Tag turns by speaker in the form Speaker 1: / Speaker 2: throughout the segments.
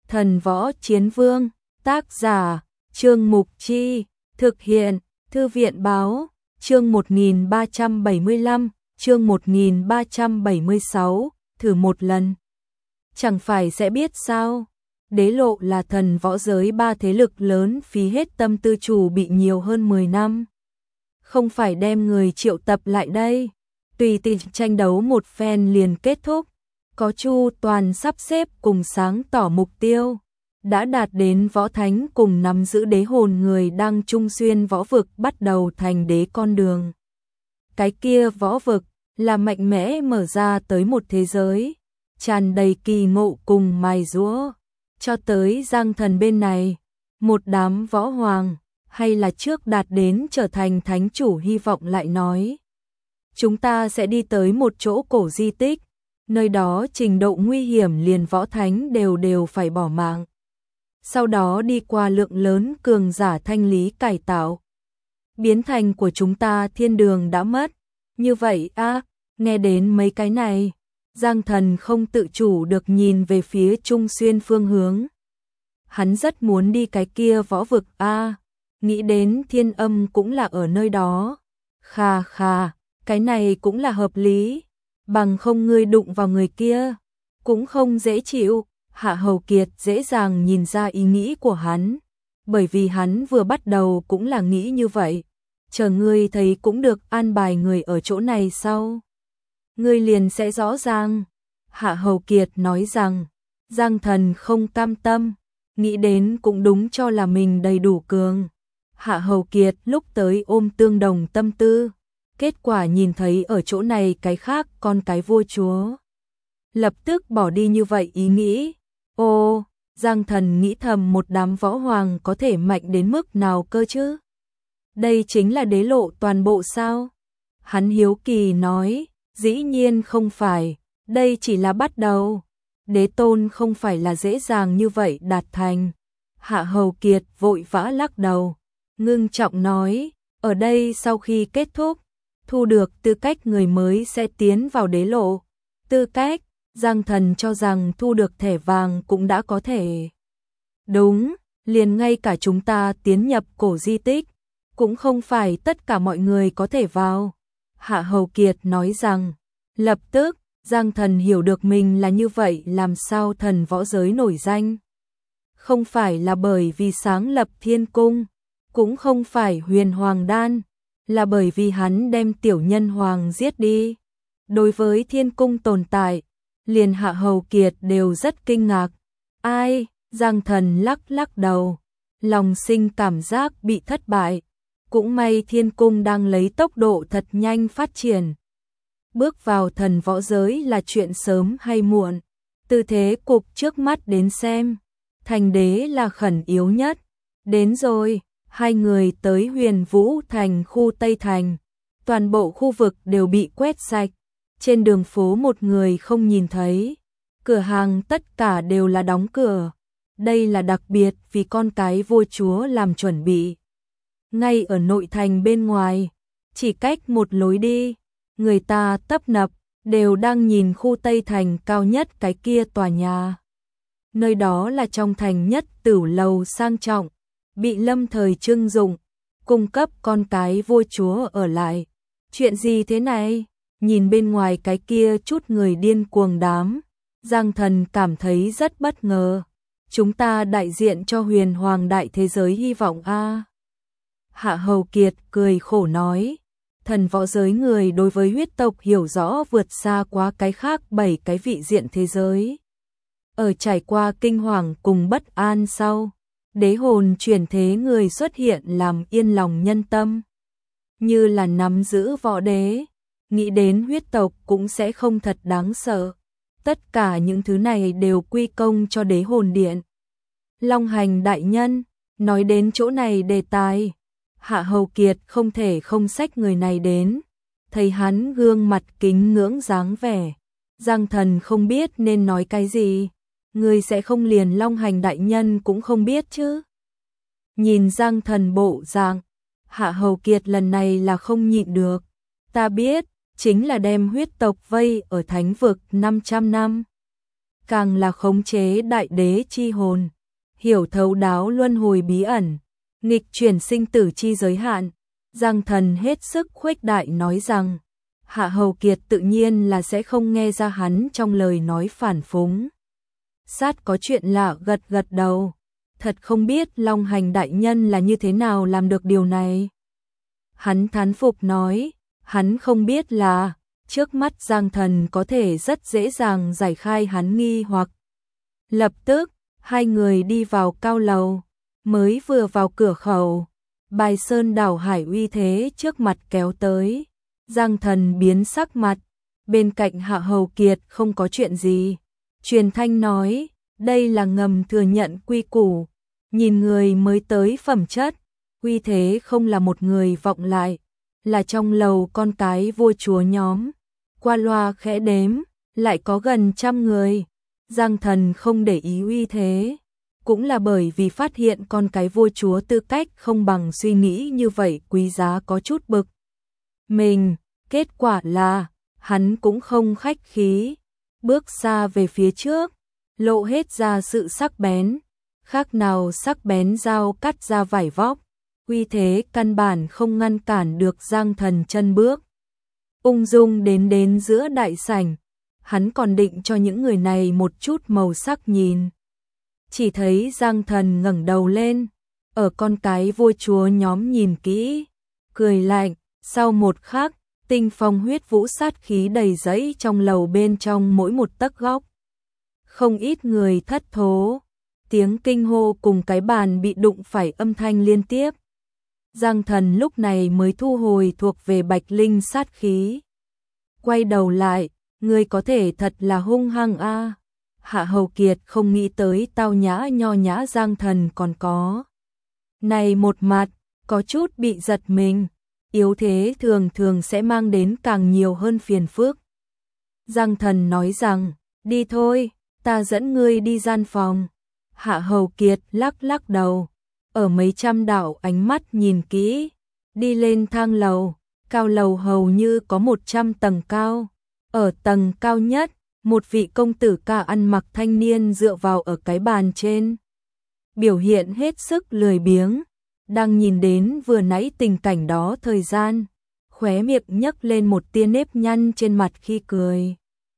Speaker 1: Thần Võ Chiến Vương, tác giả, Trương Mục Chi, thực hiện, Thư viện Báo, chương 1375, chương 1376, thử một lần. Chẳng phải sẽ biết sao? Đế lộ là thần võ giới ba thế lực lớn phí hết tâm tư chủ bị nhiều hơn 10 năm. Không phải đem người triệu tập lại đây, tùy tiện tranh đấu một phen liền kết thúc. Có chu toàn sắp xếp cùng sáng tỏ mục tiêu, đã đạt đến võ thánh cùng nắm giữ đế hồn người đang trung xuyên võ vực bắt đầu thành đế con đường. Cái kia võ vực là mạnh mẽ mở ra tới một thế giới, tràn đầy kỳ ngộ cùng mài giũa, cho tới Giang Thần bên này, một đám võ hoàng, hay là trước đạt đến trở thành thánh chủ hy vọng lại nói. Chúng ta sẽ đi tới một chỗ cổ di tích, nơi đó trình độ nguy hiểm liền võ thánh đều phải bỏ mạng. Sau đó đi qua lượng lớn cường giả thanh lý cải tạo. Biến thành của chúng ta thiên đường đã mất. Như vậy nghe đến mấy cái này, Giang Thần không tự chủ được nhìn về phía Trung Xuyên phương hướng. Hắn rất muốn đi cái kia võ vực nghĩ đến Thiên Âm cũng là ở nơi đó. Khà, cái này cũng là hợp lý. Bằng không ngươi đụng vào người kia, cũng không dễ chịu. Hạ Hầu Kiệt dễ dàng nhìn ra ý nghĩ của hắn, bởi vì hắn vừa bắt đầu cũng là nghĩ như vậy. Chờ ngươi thấy cũng được an bài người ở chỗ này sau, ngươi liền sẽ rõ ràng. Hạ Hầu Kiệt nói rằng, Giang Thần không cam tâm, nghĩ đến cũng đúng cho là mình đầy đủ cường. Hạ Hầu Kiệt lúc tới ôm tương đồng tâm tư, kết quả nhìn thấy ở chỗ này cái khác con cái vua chúa. Lập tức bỏ đi như vậy ý nghĩ. Ô, Giang Thần nghĩ thầm một đám võ hoàng có thể mạnh đến mức nào cơ chứ? Đây chính là đế lộ toàn bộ sao? Hắn hiếu kỳ nói, dĩ nhiên không phải, đây chỉ là bắt đầu. Đế tôn không phải là dễ dàng như vậy đạt thành. Hạ Hầu Kiệt vội vã lắc đầu, ngưng trọng nói, ở đây sau khi kết thúc, thu được tư cách người mới sẽ tiến vào đế lộ. Tư cách, Giang Thần cho rằng thu được thẻ vàng cũng đã có thể. Đúng, liền ngay cả chúng ta tiến nhập cổ di tích, cũng không phải tất cả mọi người có thể vào. Hạ Hầu Kiệt nói rằng, lập tức, Giang Thần hiểu được mình là như vậy làm sao thần võ giới nổi danh. Không phải là bởi vì sáng lập thiên cung, cũng không phải huyền hoàng đan, là bởi vì hắn đem tiểu nhân hoàng giết đi. Đối với thiên cung tồn tại, liền Hạ Hầu Kiệt đều rất kinh ngạc. Ai? Giang Thần lắc đầu, lòng sinh cảm giác bị thất bại. Cũng may thiên cung đang lấy tốc độ thật nhanh phát triển. Bước vào thần võ giới là chuyện sớm hay muộn. Từ thế cục trước mắt đến xem, thành đế là khẩn yếu nhất. Đến rồi, hai người tới Huyền Vũ Thành khu Tây Thành. Toàn bộ khu vực đều bị quét sạch. Trên đường phố một người không nhìn thấy, cửa hàng tất cả đều là đóng cửa. Đây là đặc biệt vì con cái vua chúa làm chuẩn bị. Ngay ở nội thành bên ngoài, chỉ cách một lối đi, người ta tấp nập, đều đang nhìn khu Tây Thành cao nhất cái kia tòa nhà. Nơi đó là trong thành nhất tửu lầu sang trọng, bị lâm thời trưng dụng, cung cấp con cái vua chúa ở lại. Chuyện gì thế này? Nhìn bên ngoài cái kia chút người điên cuồng đám, Giang Thần cảm thấy rất bất ngờ. Chúng ta đại diện cho huyền hoàng đại thế giới hy vọng Hạ Hầu Kiệt cười khổ nói, thần võ giới người đối với huyết tộc hiểu rõ vượt xa quá cái khác 7 cái vị diện thế giới. Ở trải qua kinh hoàng cùng bất an sau, đế hồn chuyển thế người xuất hiện làm yên lòng nhân tâm. Như là nắm giữ võ đế, nghĩ đến huyết tộc cũng sẽ không thật đáng sợ. Tất cả những thứ này đều quy công cho đế hồn điện. Long Hành đại nhân, nói đến chỗ này đề tài, Hạ Hầu Kiệt không thể không xách người này đến. Thấy hắn gương mặt kính ngưỡng dáng vẻ, Giang Thần không biết nên nói cái gì. Người sẽ không liền Long Hành đại nhân cũng không biết chứ? Nhìn Giang Thần bộ dạng, Hạ Hầu Kiệt lần này là không nhịn được. Ta biết, chính là đem huyết tộc vây ở thánh vực 500 năm. càng là khống chế đại đế chi hồn, hiểu thấu đáo luân hồi bí ẩn, nghịch chuyển sinh tử chi giới hạn. Giang Thần hết sức khuếch đại nói rằng, Hạ Hầu Kiệt tự nhiên là sẽ không nghe ra hắn trong lời nói phản phúng. Sát có chuyện lạ gật gật đầu, thật không biết Long Hành đại nhân là như thế nào làm được điều này. Hắn thán phục nói, hắn không biết là, trước mắt Giang Thần có thể rất dễ dàng giải khai hắn nghi hoặc. Lập tức, hai người đi vào cao lầu, mới vừa vào cửa khẩu, Bài Sơn đảo hải uy thế trước mặt kéo tới. Giang Thần biến sắc mặt, bên cạnh Hạ Hầu Kiệt không có chuyện gì. Truyền thanh nói, đây là ngầm thừa nhận quy củ, nhìn người mới tới phẩm chất, uy thế không là một người vọng lại, là trong lầu con cái vua chúa nhóm. Qua loa khẽ đếm, lại có gần 100 người. Giang Thần không để ý uy thế, cũng là bởi vì phát hiện con cái vua chúa tư cách không bằng suy nghĩ như vậy quý giá có chút bực mình. Kết quả là, hắn cũng không khách khí, bước xa về phía trước, lộ hết ra sự sắc bén, khác nào sắc bén dao cắt ra vải vóc, uy thế căn bản không ngăn cản được Giang Thần chân bước. Ung dung đến giữa đại sảnh, hắn còn định cho những người này một chút màu sắc nhìn. Chỉ thấy Giang Thần ngẩng đầu lên, ở con cái vua chúa nhóm nhìn kỹ, cười lạnh, sau một khắc, tinh phong huyết vũ sát khí đầy dẫy trong lầu bên trong mỗi một tấc góc. Không ít người thất thố, tiếng kinh hô cùng cái bàn bị đụng phải âm thanh liên tiếp. Giang Thần lúc này mới thu hồi thuộc về Bạch Linh sát khí. Quay đầu lại, người có thể thật là hung hăng a. Hạ Hầu Kiệt không nghĩ tới tao nhã nho nhã Giang Thần còn có này một mặt, có chút bị giật mình. Yếu thế thường thường sẽ mang đến càng nhiều hơn phiền phức. Giang Thần nói rằng, đi thôi, ta dẫn ngươi đi gian phòng. Hạ Hầu Kiệt lắc lắc đầu, ở mấy trăm đạo ánh mắt nhìn kỹ, đi lên thang lầu, cao lầu hầu như có 100 tầng cao. Ở tầng cao nhất, một vị công tử ca ăn mặc thanh niên dựa vào ở cái bàn trên. Biểu hiện hết sức lười biếng, đang nhìn đến vừa nãy tình cảnh đó thời gian, khóe miệng nhấc lên một tia nếp nhăn trên mặt khi cười.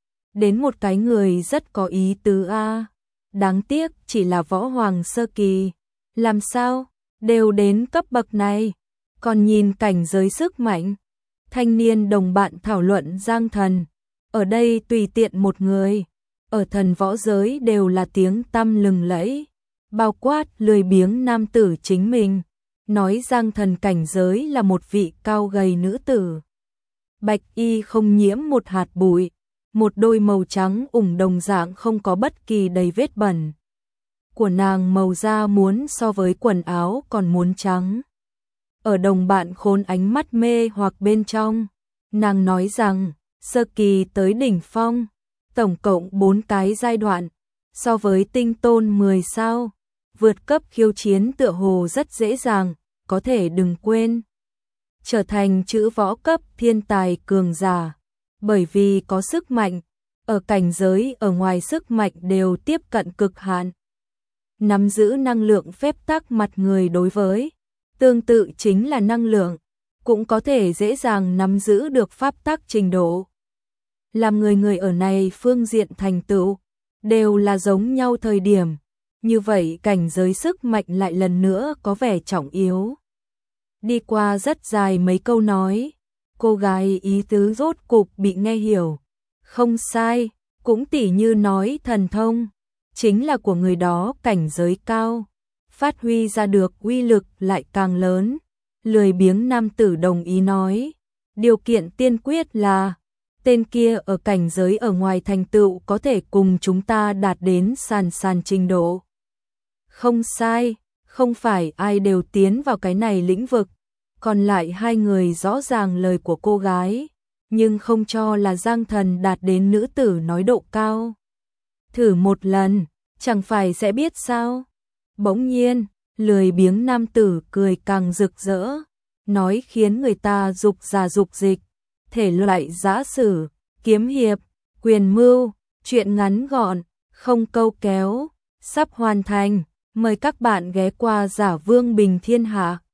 Speaker 1: Đến một cái người rất có ý tứ a. Đáng tiếc chỉ là võ hoàng sơ kỳ, làm sao đều đến cấp bậc này, còn nhìn cảnh giới sức mạnh. Thanh niên đồng bạn thảo luận Giang Thần, ở đây tùy tiện một người, ở thần võ giới đều là tiếng tăm lừng lẫy, bao quát lười biếng nam tử chính mình. Nói Giang Thần cảnh giới là một vị cao gầy nữ tử. Bạch y không nhiễm một hạt bụi, một đôi màu trắng ủng đồng dạng không có bất kỳ đầy vết bẩn. Của nàng màu da muốn so với quần áo còn muốn trắng. Ở đồng bạn khốn ánh mắt mê hoặc bên trong, nàng nói rằng, sơ kỳ tới đỉnh phong, tổng cộng 4 cái giai đoạn, so với tinh tôn 10 sao, vượt cấp khiêu chiến tựa hồ rất dễ dàng, có thể đừng quên. Trở thành chữ võ cấp thiên tài cường giả, bởi vì có sức mạnh, ở cảnh giới ở ngoài sức mạnh đều tiếp cận cực hạn. Nắm giữ năng lượng phép tắc mặt người đối với, tương tự chính là năng lượng, cũng có thể dễ dàng nắm giữ được pháp tắc trình độ. Làm người ở này phương diện thành tựu, đều là giống nhau thời điểm, như vậy cảnh giới sức mạnh lại lần nữa có vẻ trọng yếu. Đi qua rất dài mấy câu nói, cô gái ý tứ rốt cục bị nghe hiểu. Không sai, cũng tỉ như nói thần thông, chính là của người đó cảnh giới cao, phát huy ra được uy lực lại càng lớn. Lười biếng nam tử đồng ý nói, điều kiện tiên quyết là, tên kia ở cảnh giới ở ngoài thành tựu có thể cùng chúng ta đạt đến sàn trình độ. Không sai, không phải ai đều tiến vào cái này lĩnh vực. Còn lại hai người rõ ràng lời của cô gái, nhưng không cho là Giang Thần đạt đến nữ tử nói độ cao. Thử một lần, chẳng phải sẽ biết sao. Bỗng nhiên, lười biếng nam tử cười càng rực rỡ, nói khiến người ta dục giả dục dịch. Thể loại giã sử, kiếm hiệp, quyền mưu, chuyện ngắn gọn, không câu kéo, sắp hoàn thành. Mời các bạn ghé qua Giả Vương Bình Thiên Hạ.